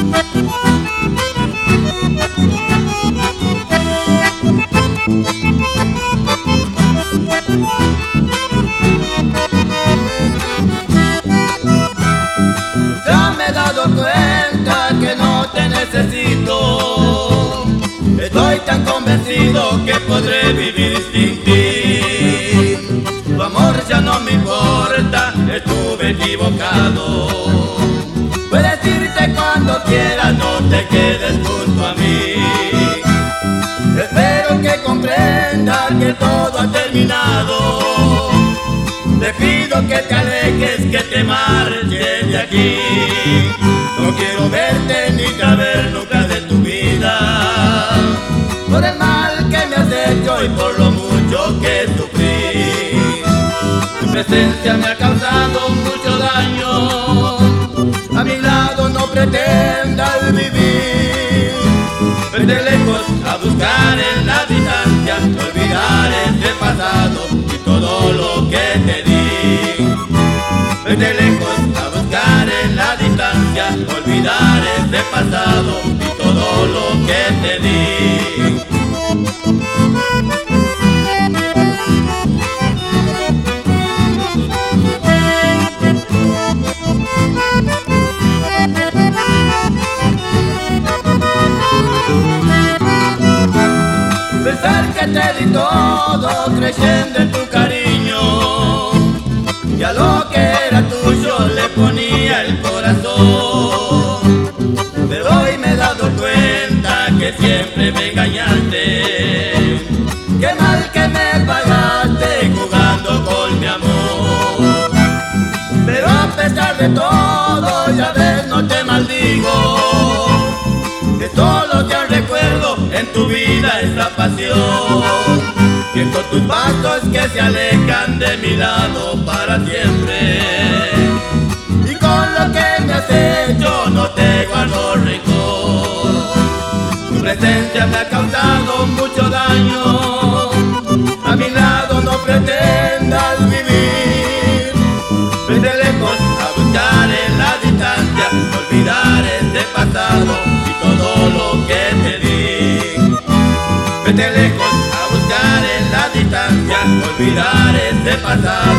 Ya me he dado cuenta que no te necesito. Estoy tan convencido que podré vivir sin ti. Tu amor ya no me importa, estuve equivocado. Puedes irte cuando quieras, no te quedes junto a mí. Espero que comprendas que todo ha terminado. Te pido que te alejes, que te marches de aquí. No quiero verte ni saber nunca de tu vida, por el mal que me has hecho y por lo mucho que sufrí. Tu presencia me ha causado mucho daño, a mi lado no pretendas vivir. Vete lejos a buscar en la distancia, olvidar ese pasado y todo lo que te di. Vete lejos a buscar en la distancia, olvidar ese pasado y todo lo que te di. Pensar que te di todo creyendo en tu cariño, y a lo que era tuyo le ponía el corazón. Pero hoy me he dado cuenta que siempre me engañaste. Qué mal que me pagaste jugando con mi amor. Pero a pesar de todo, ya ves, no te maldigo, que solo te recuerdo en tu vida esta pasión. Siento tus pasos que se alejan de mi lado para siempre, y con lo que me has hecho no te guardo rencor. Tu presencia me ha causado mucho daño, a mi lado no pretendas vivir. Vete lejos a buscar en la distancia, olvidar este pasado y todo lo que te di. Vete lejos a buscar en la distancia, olvidar este pasado